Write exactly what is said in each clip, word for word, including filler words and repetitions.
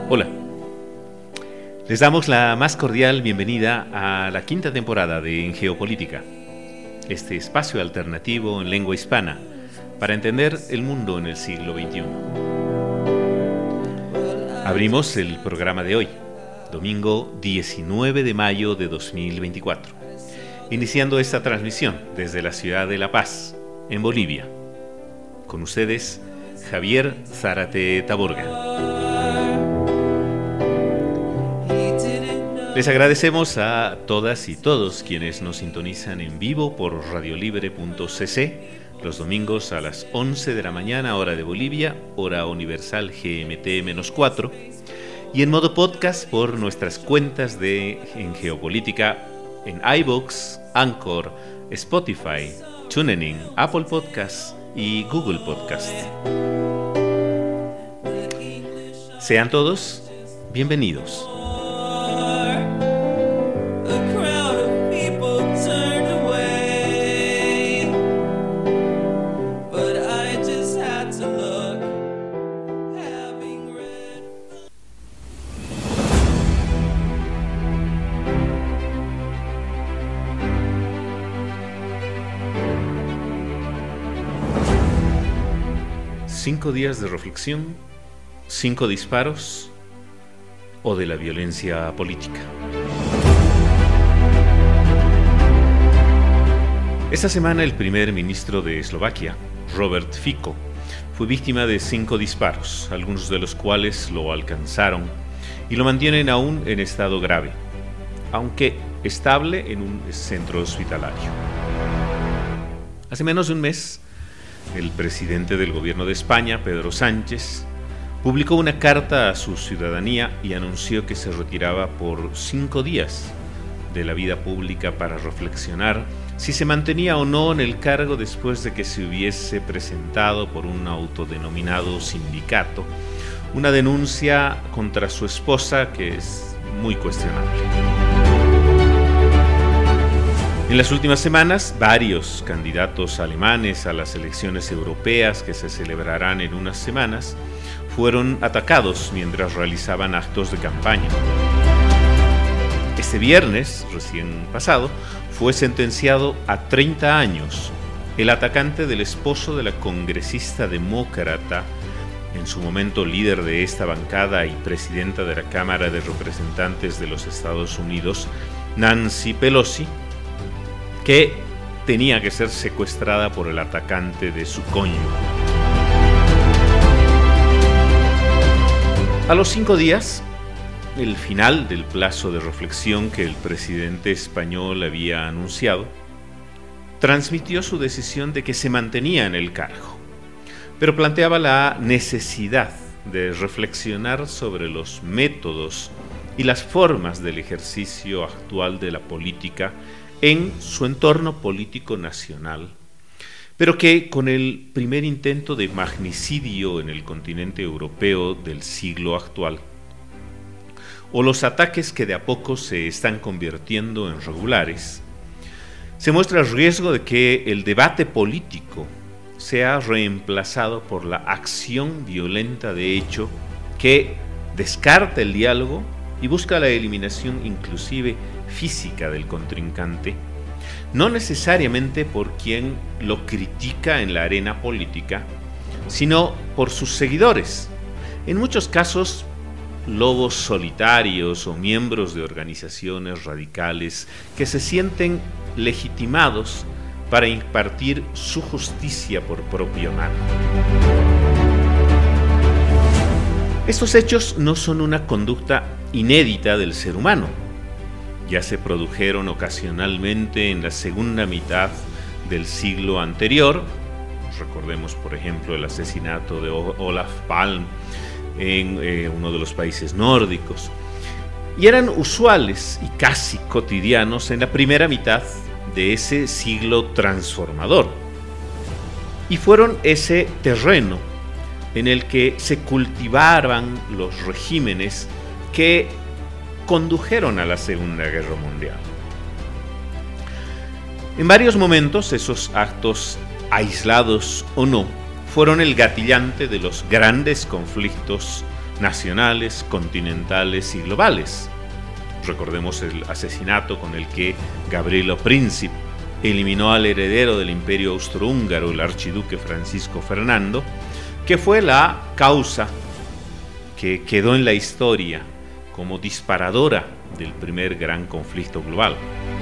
Hola, les damos la más cordial bienvenida a la quinta temporada de En Geopolítica, este espacio alternativo en lengua hispana para entender el mundo en el siglo veintiuno. Abrimos el programa de hoy, domingo diecinueve de mayo de dos mil veinticuatro, iniciando esta transmisión desde la ciudad de La Paz, en Bolivia. Con ustedes, Javier Zárate Taborga. Les agradecemos a todas y todos quienes nos sintonizan en vivo por radiolibre punto c c los domingos a las once de la mañana, hora de Bolivia, hora universal G M T cuatro, y en modo podcast por nuestras cuentas de En Geopolítica en iVoox, Anchor, Spotify, TuneIn, Apple Podcasts y Google Podcast. Sean todos bienvenidos. Cinco días de reflexión, cinco disparos o de la violencia política. Esta semana el primer ministro de Eslovaquia, Robert Fico, fue víctima de cinco disparos, algunos de los cuales lo alcanzaron y lo mantienen aún en estado grave, aunque estable en un centro hospitalario. Hace menos de un mes, el presidente del gobierno de España, Pedro Sánchez, publicó una carta a su ciudadanía y anunció que se retiraba por cinco días de la vida pública para reflexionar si se mantenía o no en el cargo después de que se hubiese presentado por un autodenominado sindicato una denuncia contra su esposa que es muy cuestionable. En las últimas semanas, varios candidatos alemanes a las elecciones europeas que se celebrarán en unas semanas fueron atacados mientras realizaban actos de campaña. Este viernes, recién pasado, fue sentenciado a treinta años el atacante del esposo de la congresista demócrata, en su momento líder de esta bancada y presidenta de la Cámara de Representantes de los Estados Unidos, Nancy Pelosi, que tenía que ser secuestrada por el atacante de su cónyuge. A los cinco días, el final del plazo de reflexión que el presidente español había anunciado, transmitió su decisión de que se mantenía en el cargo, pero planteaba la necesidad de reflexionar sobre los métodos y las formas del ejercicio actual de la política en su entorno político nacional, pero que con el primer intento de magnicidio en el continente europeo del siglo actual, o los ataques que de a poco se están convirtiendo en regulares, se muestra el riesgo de que el debate político sea reemplazado por la acción violenta de hecho que descarta el diálogo y busca la eliminación inclusive física del contrincante, no necesariamente por quien lo critica en la arena política, sino por sus seguidores, en muchos casos lobos solitarios o miembros de organizaciones radicales que se sienten legitimados para impartir su justicia por propia mano. Estos hechos no son una conducta inédita del ser humano. Ya se produjeron ocasionalmente en la segunda mitad del siglo anterior. Recordemos, por ejemplo, el asesinato de Olof Palme en eh, uno de los países nórdicos. Y eran usuales y casi cotidianos en la primera mitad de ese siglo transformador. Y fueron ese terreno en el que se cultivaban los regímenes que condujeron a la Segunda Guerra Mundial. En varios momentos, esos actos, aislados o no, fueron el gatillante de los grandes conflictos nacionales, continentales y globales. Recordemos el asesinato con el que Gabrielo Princip eliminó al heredero del Imperio Austrohúngaro, el archiduque Francisco Fernando, que fue la causa que quedó en la historia como disparadora del primer gran conflicto global.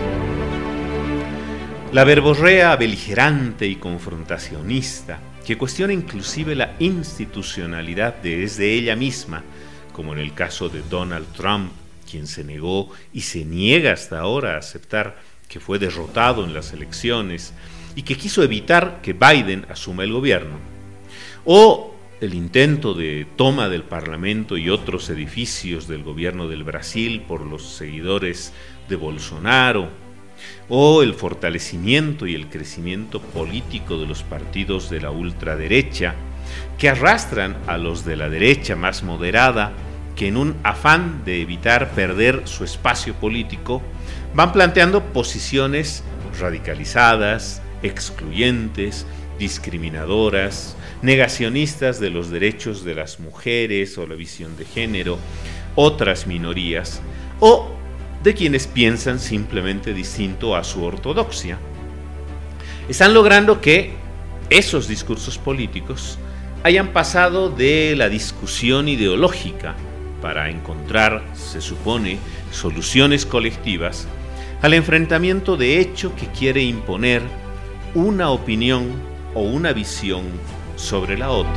La verborrea beligerante y confrontacionista, que cuestiona inclusive la institucionalidad desde ella misma, como en el caso de Donald Trump, quien se negó y se niega hasta ahora a aceptar que fue derrotado en las elecciones y que quiso evitar que Biden asuma el gobierno, o el intento de toma del Parlamento y otros edificios del gobierno del Brasil por los seguidores de Bolsonaro, o el fortalecimiento y el crecimiento político de los partidos de la ultraderecha, que arrastran a los de la derecha más moderada, que en un afán de evitar perder su espacio político, van planteando posiciones radicalizadas, excluyentes, discriminadoras, negacionistas de los derechos de las mujeres o la visión de género, otras minorías, o de quienes piensan simplemente distinto a su ortodoxia. Están logrando que esos discursos políticos hayan pasado de la discusión ideológica para encontrar, se supone, soluciones colectivas, al enfrentamiento de hecho que quiere imponer una opinión o una visión sobre la otra.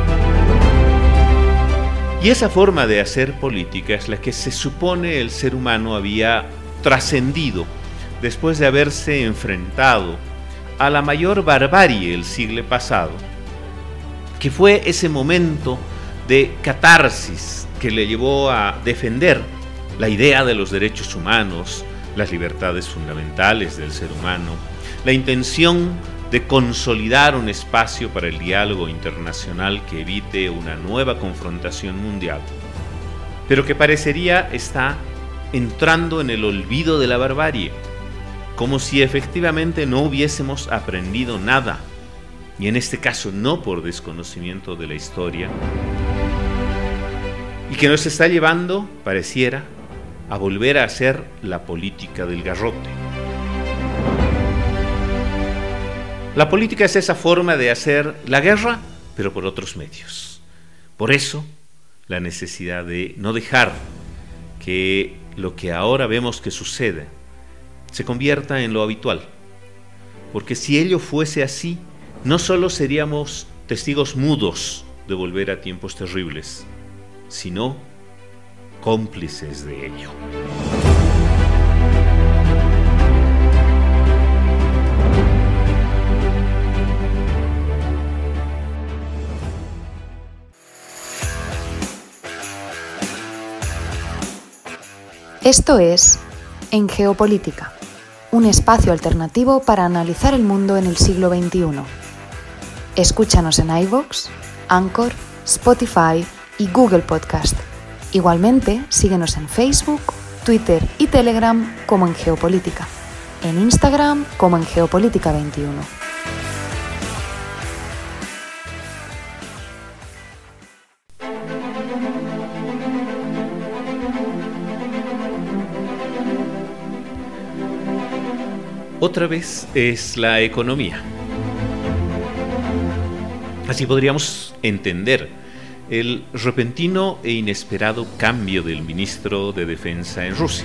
Y esa forma de hacer política es la que se supone el ser humano había trascendido después de haberse enfrentado a la mayor barbarie del siglo pasado, que fue ese momento de catarsis que le llevó a defender la idea de los derechos humanos, las libertades fundamentales del ser humano, la intención de consolidar un espacio para el diálogo internacional que evite una nueva confrontación mundial, pero que parecería está entrando en el olvido de la barbarie, como si efectivamente no hubiésemos aprendido nada, y en este caso no por desconocimiento de la historia, y que nos está llevando, pareciera, a volver a hacer la política del garrote. La política es esa forma de hacer la guerra, pero por otros medios. Por eso, la necesidad de no dejar que lo que ahora vemos que sucede se convierta en lo habitual. Porque si ello fuese así, no solo seríamos testigos mudos de volver a tiempos terribles, sino cómplices de ello. Esto es En Geopolítica, un espacio alternativo para analizar el mundo en el siglo veintiuno. Escúchanos en iVoox, Anchor, Spotify y Google Podcast. Igualmente, síguenos en Facebook, Twitter y Telegram como En Geopolítica, en Instagram como En Geopolítica veintiuno. Otra vez es la economía. Así podríamos entender el repentino e inesperado cambio del ministro de Defensa en Rusia.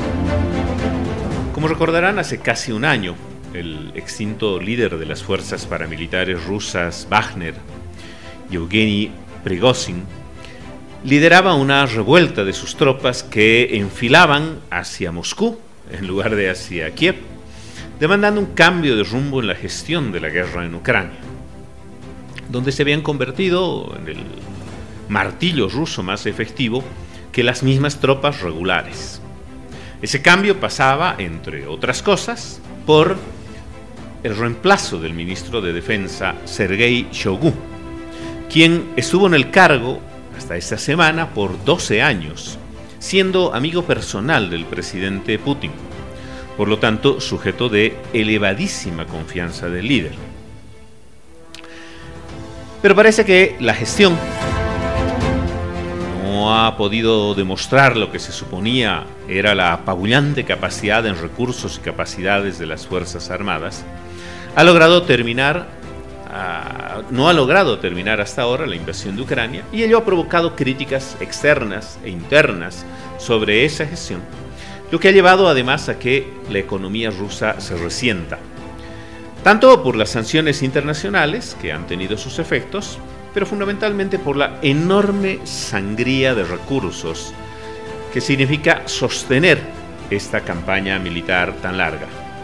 Como recordarán, hace casi un año, el extinto líder de las fuerzas paramilitares rusas, Wagner, Yevgeny Prigozhin, lideraba una revuelta de sus tropas que enfilaban hacia Moscú en lugar de hacia Kiev, demandando un cambio de rumbo en la gestión de la guerra en Ucrania, donde se habían convertido en el martillo ruso más efectivo que las mismas tropas regulares. Ese cambio pasaba, entre otras cosas, por el reemplazo del ministro de Defensa, Sergei Shoigu, quien estuvo en el cargo hasta esta semana por doce años, siendo amigo personal del presidente Putin, por lo tanto sujeto de elevadísima confianza del líder. Pero parece que la gestión no ha podido demostrar lo que se suponía era la apabullante capacidad en recursos y capacidades de las Fuerzas Armadas, ha logrado terminar, uh, no ha logrado terminar hasta ahora la invasión de Ucrania, y ello ha provocado críticas externas e internas sobre esa gestión, lo que ha llevado además a que la economía rusa se resienta, tanto por las sanciones internacionales que han tenido sus efectos, pero fundamentalmente por la enorme sangría de recursos que significa sostener esta campaña militar tan larga.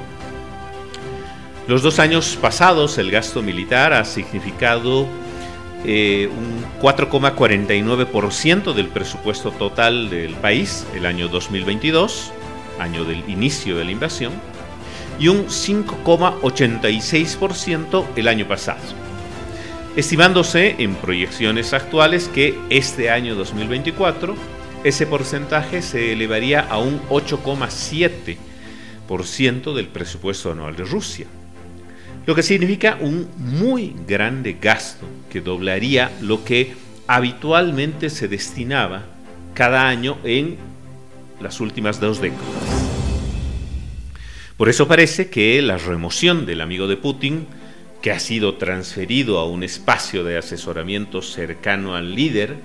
Los dos años pasados el gasto militar ha significado eh, un cuatro coma cuarenta y nueve por ciento del presupuesto total del país el año dos mil veintidós, año del inicio de la invasión, y un cinco coma ochenta y seis por ciento el año pasado, estimándose en proyecciones actuales que este año dos mil veinticuatro ese porcentaje se elevaría a un ocho coma siete por ciento del presupuesto anual de Rusia, lo que significa un muy grande gasto que doblaría lo que habitualmente se destinaba cada año en las últimas dos décadas. Por eso parece que la remoción del amigo de Putin, que ha sido transferido a un espacio de asesoramiento cercano al líder,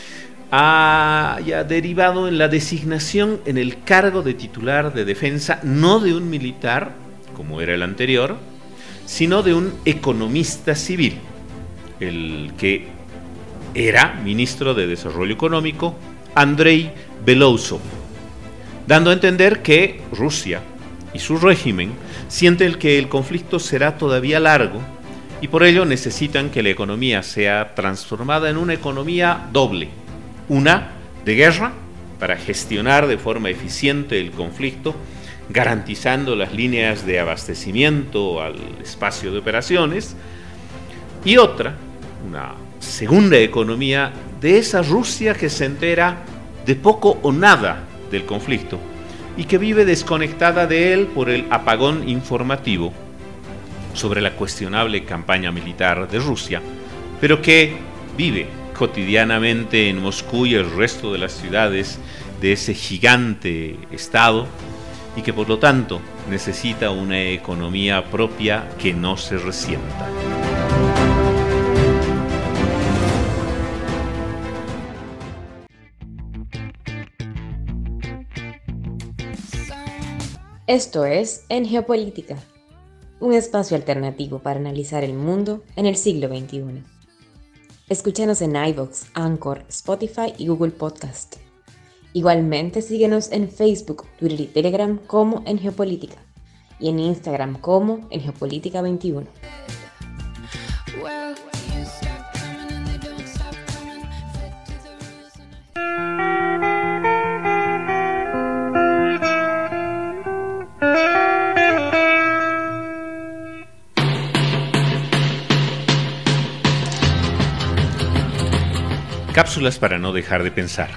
haya derivado en la designación en el cargo de titular de defensa no de un militar, como era el anterior, sino de un economista civil, el que era ministro de Desarrollo Económico, Andrei Belousov, dando a entender que Rusia y su régimen sienten que el conflicto será todavía largo y por ello necesitan que la economía sea transformada en una economía doble, una de guerra para gestionar de forma eficiente el conflicto, garantizando las líneas de abastecimiento al espacio de operaciones, y otra, una segunda economía de esa Rusia que se entera de poco o nada del conflicto y que vive desconectada de él por el apagón informativo sobre la cuestionable campaña militar de Rusia, pero que vive cotidianamente en Moscú y el resto de las ciudades de ese gigante estado, y que por lo tanto necesita una economía propia que no se resienta. Esto es En Geopolítica, un espacio alternativo para analizar el mundo en el siglo veintiuno. Escúchanos en iVoox, Anchor, Spotify y Google Podcast. Igualmente síguenos en Facebook, Twitter y Telegram como En Geopolítica y en Instagram como En Geopolítica veintiuno. Cápsulas para no dejar de pensar.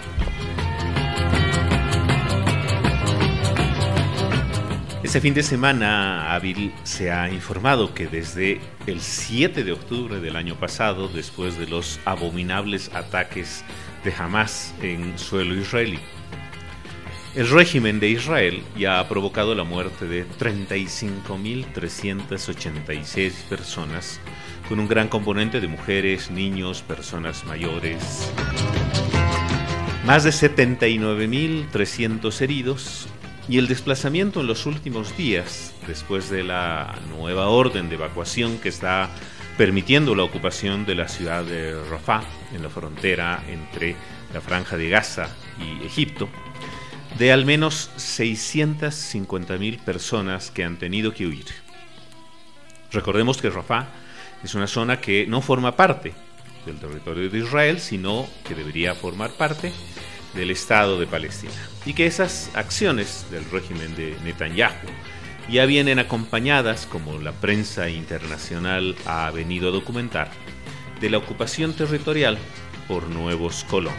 Este fin de semana hábil se ha informado que desde el siete de octubre del año pasado, después de los abominables ataques de Hamás en suelo israelí, el régimen de Israel ya ha provocado la muerte de treinta y cinco mil trescientas ochenta y seis personas, con un gran componente de mujeres, niños, personas mayores, más de setenta y nueve mil trescientos heridos, y el desplazamiento en los últimos días, después de la nueva orden de evacuación que está permitiendo la ocupación de la ciudad de Rafah, en la frontera entre la Franja de Gaza y Egipto, de al menos seiscientas cincuenta mil personas que han tenido que huir. Recordemos que Rafah es una zona que no forma parte del territorio de Israel, sino que debería formar parte del Estado de Palestina, y que esas acciones del régimen de Netanyahu ya vienen acompañadas, como la prensa internacional ha venido a documentar, de la ocupación territorial por nuevos colonos.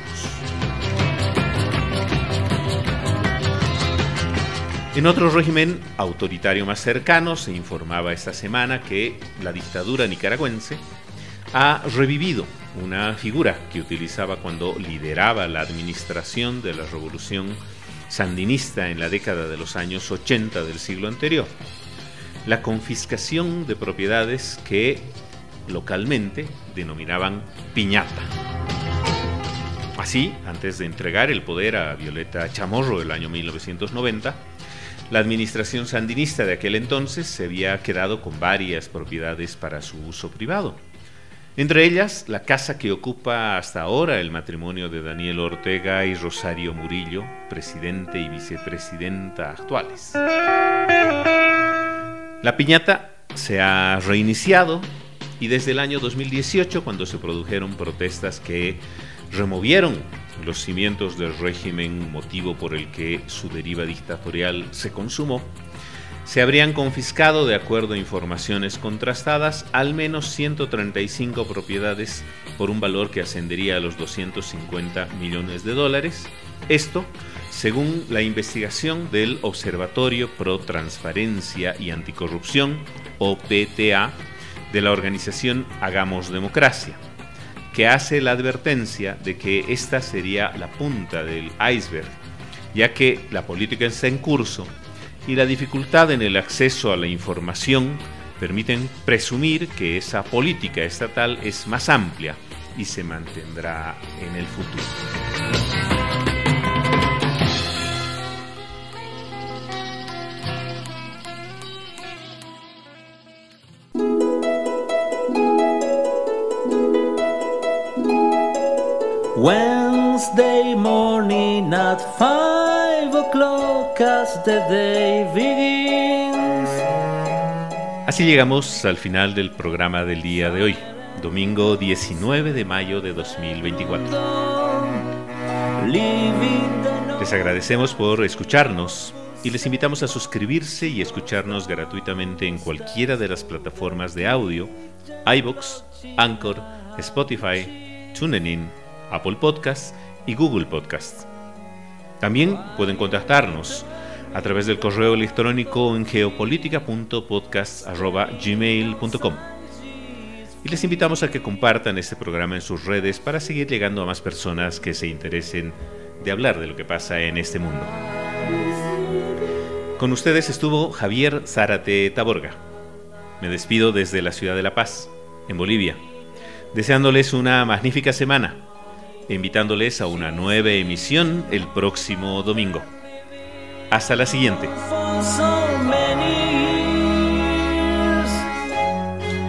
En otro régimen autoritario más cercano se informaba esta semana que la dictadura nicaragüense ha revivido una figura que utilizaba cuando lideraba la administración de la revolución sandinista en la década de los años ochenta del siglo anterior: la confiscación de propiedades que localmente denominaban piñata. Así, antes de entregar el poder a Violeta Chamorro el año mil novecientos noventa, la administración sandinista de aquel entonces se había quedado con varias propiedades para su uso privado. Entre ellas, la casa que ocupa hasta ahora el matrimonio de Daniel Ortega y Rosario Murillo, presidente y vicepresidenta actuales. La piñata se ha reiniciado y desde el año dos mil dieciocho, cuando se produjeron protestas que removieron los cimientos del régimen, motivo por el que su deriva dictatorial se consumó, se habrían confiscado, de acuerdo a informaciones contrastadas, al menos ciento treinta y cinco propiedades por un valor que ascendería a los doscientos cincuenta millones de dólares. Esto, según la investigación del Observatorio Pro Transparencia y Anticorrupción, O P T A, de la organización Hagamos Democracia, que hace la advertencia de que esta sería la punta del iceberg, ya que la política está en curso y la dificultad en el acceso a la información permiten presumir que esa política estatal es más amplia y se mantendrá en el futuro. Wednesday morning at five o'clock as the day begins. Así llegamos al final del programa del día de hoy, domingo diecinueve de mayo de dos mil veinticuatro. Les agradecemos por escucharnos y les invitamos a suscribirse y escucharnos gratuitamente en cualquiera de las plataformas de audio: iVoox, Anchor, Spotify, TuneIn, Apple Podcasts y Google Podcasts. También pueden contactarnos a través del correo electrónico en geopolítica punto podcast arroba gmail punto com. Y les invitamos a que compartan este programa en sus redes para seguir llegando a más personas que se interesen de hablar de lo que pasa en este mundo. Con ustedes estuvo Javier Zárate Taborga. Me despido desde la ciudad de La Paz, en Bolivia, deseándoles una magnífica semana e invitándoles a una nueva emisión el próximo domingo. Hasta la siguiente.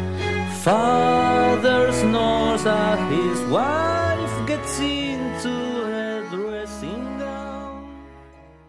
Father snores as his wife gets into